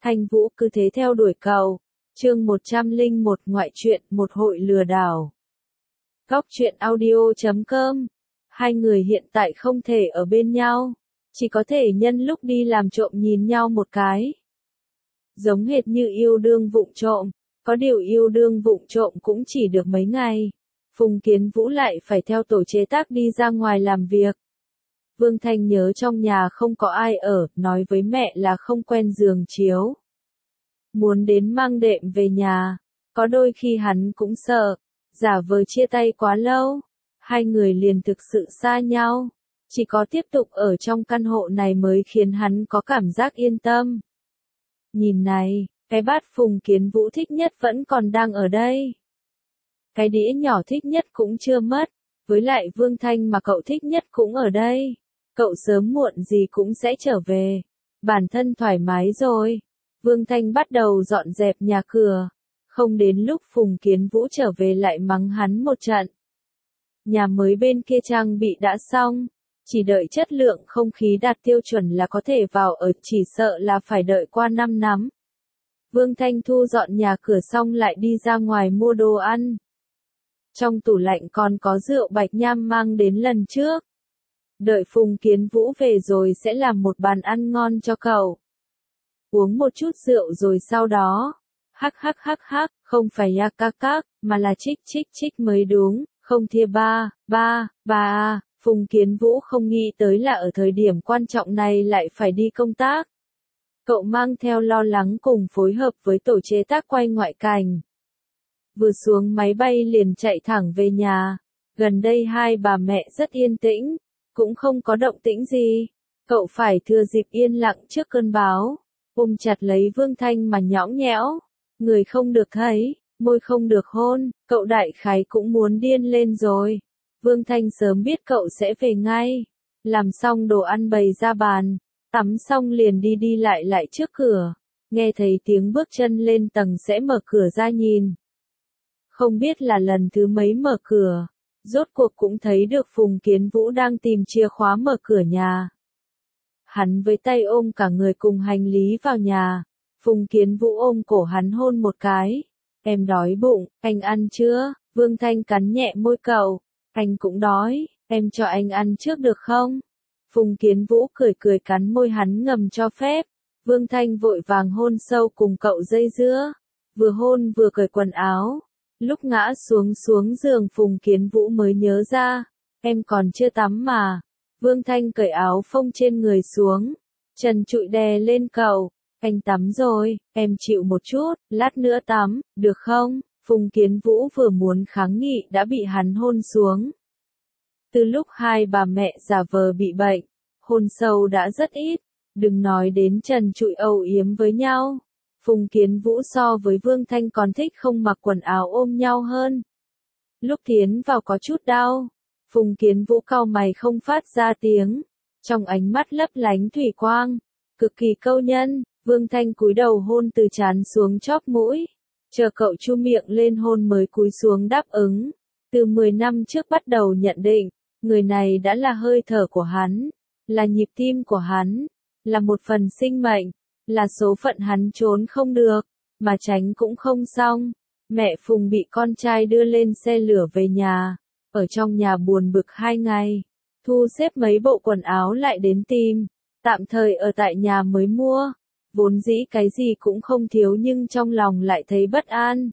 Thanh Vũ cứ thế theo đuổi cậu. Chương 101 ngoại truyện một hội lừa đảo. Góc truyện audio.com. Hai người hiện tại không thể ở bên nhau, chỉ có thể nhân lúc đi làm trộm nhìn nhau một cái. Giống hệt như yêu đương vụng trộm, có điều yêu đương vụng trộm cũng chỉ được mấy ngày. Phùng Kiến Vũ lại phải theo tổ chế tác đi ra ngoài làm việc. Vương Thanh nhớ trong nhà không có ai ở, nói với mẹ là không quen giường chiếu. Muốn đến mang đệm về nhà, có đôi khi hắn cũng sợ, giả vờ chia tay quá lâu, hai người liền thực sự xa nhau. Chỉ có tiếp tục ở trong căn hộ này mới khiến hắn có cảm giác yên tâm. Nhìn này, cái bát Phùng Kiến Vũ thích nhất vẫn còn đang ở đây. Cái đĩa nhỏ thích nhất cũng chưa mất, với lại Vương Thanh mà cậu thích nhất cũng ở đây. Cậu sớm muộn gì cũng sẽ trở về. Bản thân thoải mái rồi. Vương Thanh bắt đầu dọn dẹp nhà cửa. Không đến lúc Phùng Kiến Vũ trở về lại mắng hắn một trận. Nhà mới bên kia trang bị đã xong. Chỉ đợi chất lượng không khí đạt tiêu chuẩn là có thể vào ở, chỉ sợ là phải đợi qua 5 năm. Vương Thanh thu dọn nhà cửa xong lại đi ra ngoài mua đồ ăn. Trong tủ lạnh còn có rượu bạch nham mang đến lần trước. Đợi Phùng Kiến Vũ về rồi sẽ làm một bàn ăn ngon cho cậu. Uống một chút rượu rồi sau đó. Hắc, không phải ya các, mà là chích mới đúng, không thia ba. Phùng Kiến Vũ không nghĩ tới là ở thời điểm quan trọng này lại phải đi công tác. Cậu mang theo lo lắng cùng phối hợp với tổ chế tác quay ngoại cảnh. Vừa xuống máy bay liền chạy thẳng về nhà. Gần đây hai bà mẹ rất yên tĩnh, cũng không có động tĩnh gì. Cậu phải thừa dịp yên lặng trước cơn bão, ôm chặt lấy Vương Thanh mà nhõng nhẽo. Người không được thấy, môi không được hôn, cậu đại khái cũng muốn điên lên rồi. Vương Thanh sớm biết cậu sẽ về ngay. Làm xong đồ ăn bày ra bàn, tắm xong liền đi lại trước cửa. Nghe thấy tiếng bước chân lên tầng sẽ mở cửa ra nhìn. Không biết là lần thứ mấy mở cửa, rốt cuộc cũng thấy được Phùng Kiến Vũ đang tìm chìa khóa mở cửa nhà. Hắn với tay ôm cả người cùng hành lý vào nhà. Phùng Kiến Vũ ôm cổ hắn hôn một cái. Em đói bụng, anh ăn chưa? Vương Thanh cắn nhẹ môi cậu. Anh cũng đói, em cho anh ăn trước được không? Phùng Kiến Vũ cười cắn môi hắn ngầm cho phép. Vương Thanh vội vàng hôn sâu cùng cậu dây dưa. Vừa hôn vừa cởi quần áo. Lúc ngã xuống giường Phùng Kiến Vũ mới nhớ ra. Em còn chưa tắm mà. Vương Thanh cởi áo phông trên người xuống. Trần trụi đè lên cậu. Anh tắm rồi, em chịu một chút, lát nữa tắm, được không? Phùng Kiến Vũ vừa muốn kháng nghị đã bị hắn hôn xuống. Từ lúc hai bà mẹ giả vờ bị bệnh, hôn sâu đã rất ít, đừng nói đến trần trụi âu yếm với nhau. Phùng Kiến Vũ so với Vương Thanh còn thích không mặc quần áo ôm nhau hơn. Lúc tiến vào có chút đau, Phùng Kiến Vũ cau mày không phát ra tiếng, trong ánh mắt lấp lánh thủy quang, cực kỳ câu nhân. Vương Thanh cúi đầu hôn từ trán xuống chóp mũi, chờ cậu chu miệng lên hôn mới cúi xuống đáp ứng. Từ 10 năm trước bắt đầu nhận định, người này đã là hơi thở của hắn, là nhịp tim của hắn, là một phần sinh mệnh, là số phận hắn trốn không được, mà tránh cũng không xong. Mẹ Phùng bị con trai đưa lên xe lửa về nhà, ở trong nhà buồn bực 2 ngày, thu xếp mấy bộ quần áo lại đến tìm, tạm thời ở tại nhà mới mua. Vốn dĩ cái gì cũng không thiếu nhưng trong lòng lại thấy bất an.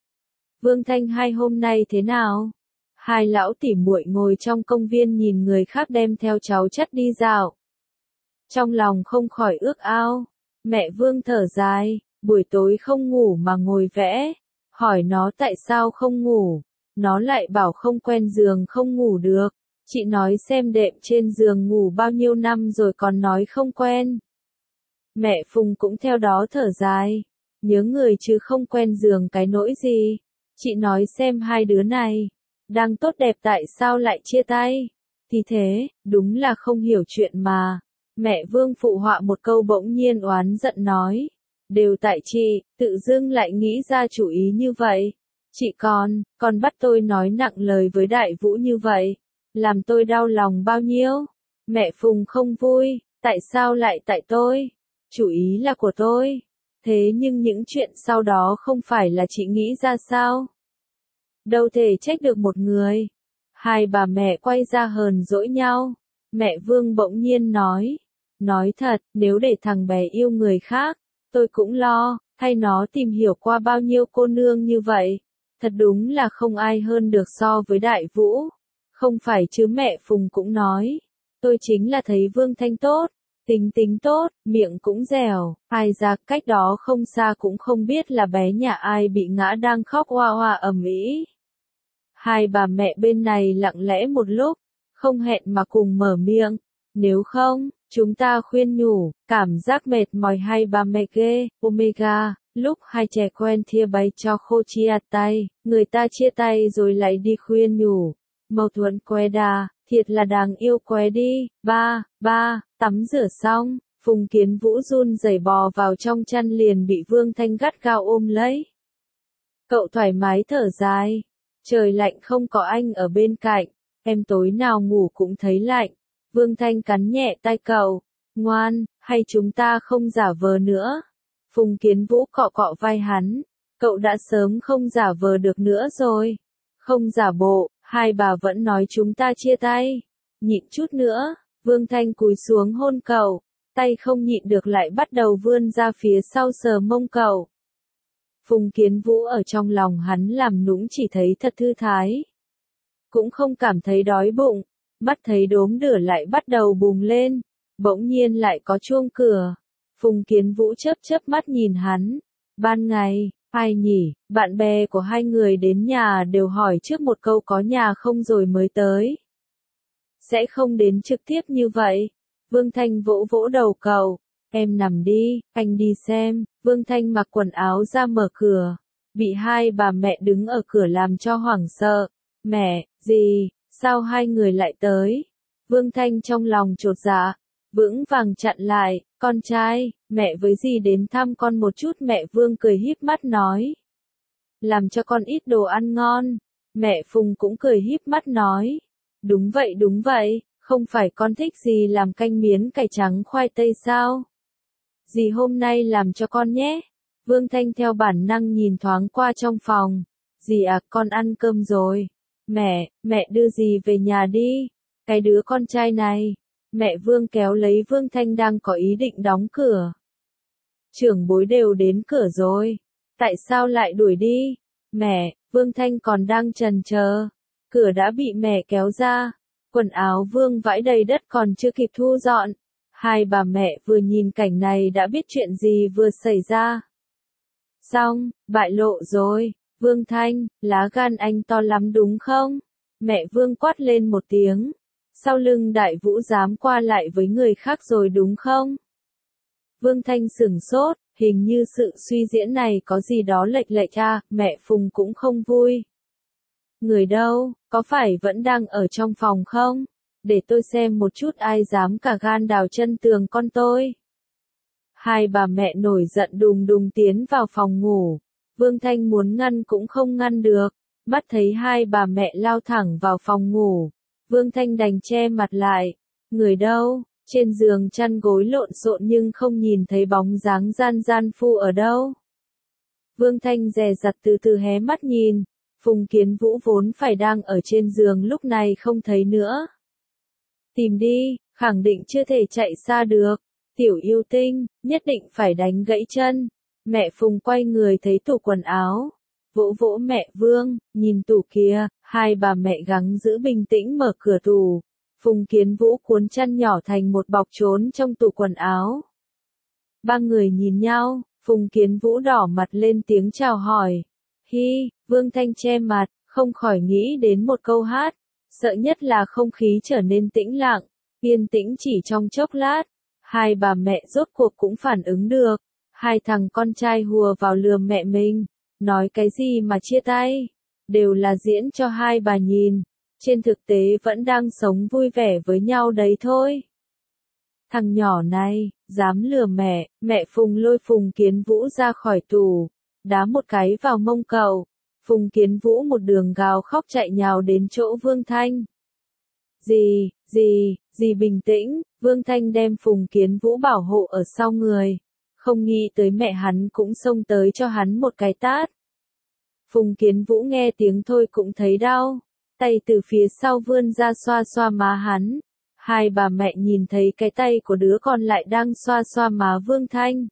Vương Thanh hai hôm nay thế nào? Hai lão tỉ muội ngồi trong công viên nhìn người khác đem theo cháu chắt đi dạo. Trong lòng không khỏi ước ao. Mẹ Vương thở dài, buổi tối không ngủ mà ngồi vẽ. Hỏi nó tại sao không ngủ. Nó lại bảo không quen giường không ngủ được. Chị nói xem đệm trên giường ngủ bao nhiêu năm rồi còn nói không quen. Mẹ Phùng cũng theo đó thở dài. Nhớ người chứ không quen giường cái nỗi gì. Chị nói xem hai đứa này. Đang tốt đẹp tại sao lại chia tay. Thì thế, đúng là không hiểu chuyện mà. Mẹ Vương phụ họa một câu bỗng nhiên oán giận nói. Đều tại chị, tự dưng lại nghĩ ra chủ ý như vậy. Chị còn bắt tôi nói nặng lời với Đại Vũ như vậy. Làm tôi đau lòng bao nhiêu. Mẹ Phùng không vui, tại sao lại tại tôi? Chủ ý là của tôi. Thế nhưng những chuyện sau đó không phải là chị nghĩ ra sao? Đâu thể trách được một người. Hai bà mẹ quay ra hờn dỗi nhau. Mẹ Vương bỗng nhiên nói. Nói thật, nếu để thằng bé yêu người khác, tôi cũng lo, hay nó tìm hiểu qua bao nhiêu cô nương như vậy. Thật đúng là không ai hơn được so với Đại Vũ. Không phải chứ mẹ Phùng cũng nói. Tôi chính là thấy Vương Thanh tốt, tính tính tốt, miệng cũng dẻo, ai ra cách đó không xa cũng không biết là bé nhà ai bị ngã đang khóc oa oa ầm ĩ. Hai bà mẹ bên này lặng lẽ một lúc, không hẹn mà cùng mở miệng. Nếu không, chúng ta khuyên nhủ, cảm giác mệt mỏi hai bà mẹ ghê, Omega. Lúc hai trẻ quen thia bay cho khô chia tay, người ta chia tay rồi lại đi khuyên nhủ. Mâu thuẫn que đà, thiệt là đáng yêu que đi. Ba, tắm rửa xong, Phùng Kiến Vũ run rẩy bò vào trong chăn liền bị Vương Thanh gắt gao ôm lấy. Cậu thoải mái thở dài. Trời lạnh không có anh ở bên cạnh, em tối nào ngủ cũng thấy lạnh. Vương Thanh cắn nhẹ tay cậu. Ngoan, hay chúng ta không giả vờ nữa. Phùng Kiến Vũ cọ cọ vai hắn. Cậu đã sớm không giả vờ được nữa rồi. Không giả bộ, hai bà vẫn nói chúng ta chia tay. Nhịn chút nữa, Vương Thanh cúi xuống hôn cậu. Tay không nhịn được lại bắt đầu vươn ra phía sau sờ mông cậu. Phùng Kiến Vũ ở trong lòng hắn làm nũng chỉ thấy thật thư thái. Cũng không cảm thấy đói bụng, mắt thấy đốm lửa lại bắt đầu bùng lên, bỗng nhiên lại có chuông cửa. Phùng Kiến Vũ chớp chớp mắt nhìn hắn. Ban ngày, ai nhỉ, bạn bè của hai người đến nhà đều hỏi trước một câu có nhà không rồi mới tới. Sẽ không đến trực tiếp như vậy. Vương Thanh vỗ vỗ đầu cậu. Em nằm đi, anh đi xem. Vương Thanh mặc quần áo ra mở cửa. Bị hai bà mẹ đứng ở cửa làm cho hoảng sợ. Mẹ, gì, sao hai người lại tới? Vương Thanh trong lòng chột dạ, vững vàng chặn lại. Con trai, mẹ với dì đến thăm con một chút. Mẹ Vương cười híp mắt nói. Làm cho con ít đồ ăn ngon. Mẹ Phùng cũng cười híp mắt nói. Đúng vậy, không phải con thích gì làm canh miến cải trắng khoai tây sao? Dì hôm nay làm cho con nhé. Vương Thanh theo bản năng nhìn thoáng qua trong phòng. Dì à, con ăn cơm rồi. Mẹ đưa dì về nhà đi. Cái đứa con trai này. Mẹ Vương kéo lấy Vương Thanh đang có ý định đóng cửa. Trưởng bối đều đến cửa rồi. Tại sao lại đuổi đi? Mẹ, Vương Thanh còn đang chần chờ. Cửa đã bị mẹ kéo ra. Quần áo Vương vãi đầy đất còn chưa kịp thu dọn. Hai bà mẹ vừa nhìn cảnh này đã biết chuyện gì vừa xảy ra. Xong, bại lộ rồi. Vương Thanh, lá gan anh to lắm đúng không? Mẹ Vương quát lên một tiếng. Sau lưng Đại Vũ dám qua lại với người khác rồi đúng không? Vương Thanh sửng sốt, hình như sự suy diễn này có gì đó lệch lệch à, mẹ Phùng cũng không vui. Người đâu, có phải vẫn đang ở trong phòng không? Để tôi xem một chút ai dám cả gan đào chân tường con tôi. Hai bà mẹ nổi giận đùng đùng tiến vào phòng ngủ. Vương Thanh muốn ngăn cũng không ngăn được. Mắt thấy hai bà mẹ lao thẳng vào phòng ngủ. Vương Thanh đành che mặt lại. Người đâu? Trên giường chăn gối lộn xộn nhưng không nhìn thấy bóng dáng gian phu ở đâu. Vương Thanh dè dặt từ từ hé mắt nhìn. Phùng Kiến Vũ vốn phải đang ở trên giường lúc này không thấy nữa. Tìm đi, khẳng định chưa thể chạy xa được. Tiểu yêu tinh, nhất định phải đánh gãy chân. Mẹ Phùng quay người thấy tủ quần áo. Vỗ vỗ mẹ Vương, nhìn tủ kia, hai bà mẹ gắng giữ bình tĩnh mở cửa tủ. Phùng Kiến Vũ cuốn chăn nhỏ thành một bọc trốn trong tủ quần áo. Ba người nhìn nhau, Phùng Kiến Vũ đỏ mặt lên tiếng chào hỏi. Hi, Vương Thanh che mặt, không khỏi nghĩ đến một câu hát. Sợ nhất là không khí trở nên tĩnh lặng, yên tĩnh chỉ trong chốc lát. Hai bà mẹ rốt cuộc cũng phản ứng được. Hai thằng con trai hùa vào lườm mẹ mình. Nói cái gì mà chia tay? Đều là diễn cho hai bà nhìn. Trên thực tế vẫn đang sống vui vẻ với nhau đấy thôi. Thằng nhỏ này, dám lừa mẹ. Mẹ Phùng lôi Phùng Kiến Vũ ra khỏi tủ. Đá một cái vào mông cậu. Phùng Kiến Vũ một đường gào khóc chạy nhào đến chỗ Vương Thanh. Dì bình tĩnh. Vương Thanh đem Phùng Kiến Vũ bảo hộ ở sau người. Không nghĩ tới mẹ hắn cũng xông tới cho hắn một cái tát. Phùng Kiến Vũ nghe tiếng thôi cũng thấy đau, tay từ phía sau vươn ra xoa xoa má hắn. Hai bà mẹ nhìn thấy cái tay của đứa con lại đang xoa xoa má Vương Thanh.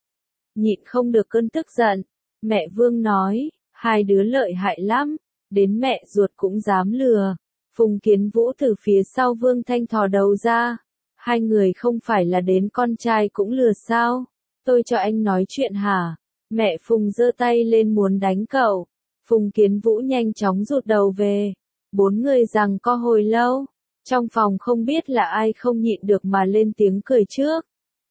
Nhịn không được cơn tức giận, mẹ Vương nói, hai đứa lợi hại lắm, đến mẹ ruột cũng dám lừa. Phùng Kiến Vũ từ phía sau Vương Thanh thò đầu ra, hai người không phải là đến con trai cũng lừa sao, tôi cho anh nói chuyện hả? Mẹ Phùng giơ tay lên muốn đánh cậu, Phùng Kiến Vũ nhanh chóng rụt đầu về, bốn người giằng co hồi lâu, trong phòng không biết là ai không nhịn được mà lên tiếng cười trước.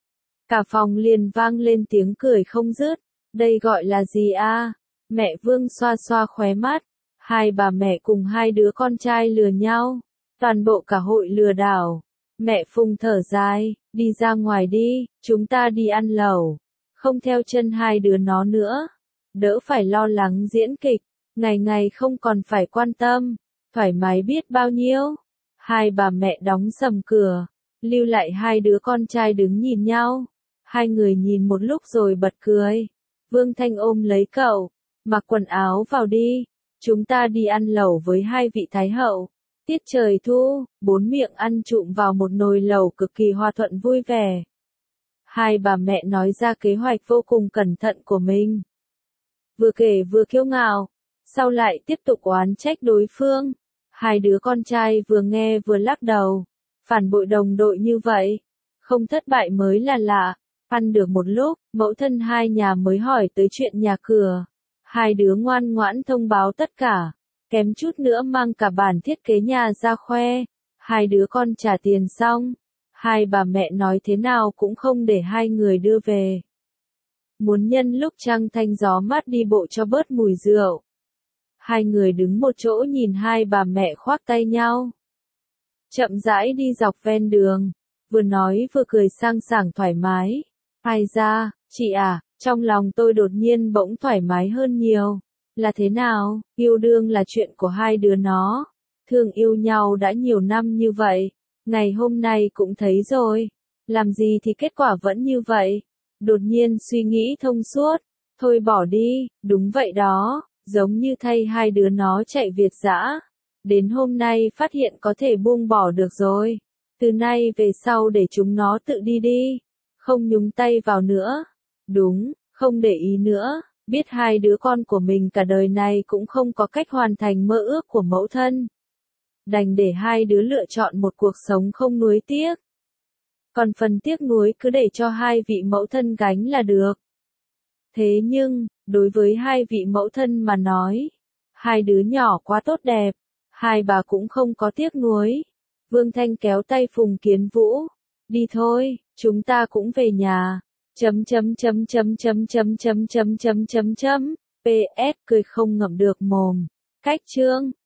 Cả phòng liền vang lên tiếng cười không dứt, đây gọi là gì a? Mẹ Vương xoa xoa khóe mắt, hai bà mẹ cùng hai đứa con trai lừa nhau, toàn bộ cả hội lừa đảo. Mẹ Phùng thở dài, đi ra ngoài đi, chúng ta đi ăn lẩu, không theo chân hai đứa nó nữa, đỡ phải lo lắng diễn kịch, ngày ngày không còn phải quan tâm, thoải mái biết bao nhiêu. Hai bà mẹ đóng sầm cửa, lưu lại hai đứa con trai đứng nhìn nhau, hai người nhìn một lúc rồi bật cười. Vương Thanh ôm lấy cậu, mặc quần áo vào đi, chúng ta đi ăn lẩu với hai vị thái hậu. Tiết trời thu, bốn miệng ăn trụm vào một nồi lẩu cực kỳ hòa thuận vui vẻ. Hai bà mẹ nói ra kế hoạch vô cùng cẩn thận của mình. Vừa kể vừa kiêu ngạo, sau lại tiếp tục oán trách đối phương. Hai đứa con trai vừa nghe vừa lắc đầu, phản bội đồng đội như vậy, không thất bại mới là lạ. Ăn được một lúc, mẫu thân hai nhà mới hỏi tới chuyện nhà cửa. Hai đứa ngoan ngoãn thông báo tất cả, kém chút nữa mang cả bản thiết kế nhà ra khoe. Hai đứa con trả tiền xong, hai bà mẹ nói thế nào cũng không để hai người đưa về. Muốn nhân lúc trăng thanh gió mát đi bộ cho bớt mùi rượu. Hai người đứng một chỗ nhìn hai bà mẹ khoác tay nhau. Chậm rãi đi dọc ven đường, vừa nói vừa cười sang sảng thoải mái. Ai ra, chị à, trong lòng tôi đột nhiên bỗng thoải mái hơn nhiều. Là thế nào, yêu đương là chuyện của hai đứa nó. Thương yêu nhau đã nhiều năm như vậy, ngày hôm nay cũng thấy rồi. Làm gì thì kết quả vẫn như vậy. Đột nhiên suy nghĩ thông suốt, thôi bỏ đi, đúng vậy đó, giống như thay hai đứa nó chạy Việt dã. Đến hôm nay phát hiện có thể buông bỏ được rồi. Từ nay về sau để chúng nó tự đi đi. Không nhúng tay vào nữa. Đúng, không để ý nữa. Biết hai đứa con của mình cả đời này cũng không có cách hoàn thành mơ ước của mẫu thân. Đành để hai đứa lựa chọn một cuộc sống không nuối tiếc. Còn phần tiếc nuối cứ để cho hai vị mẫu thân gánh là được. Thế nhưng, đối với hai vị mẫu thân mà nói, hai đứa nhỏ quá tốt đẹp, hai bà cũng không có tiếc nuối. Vương Thanh kéo tay Phùng Kiến Vũ, đi thôi, chúng ta cũng về nhà. PS cười không ngậm được mồm. Cách chương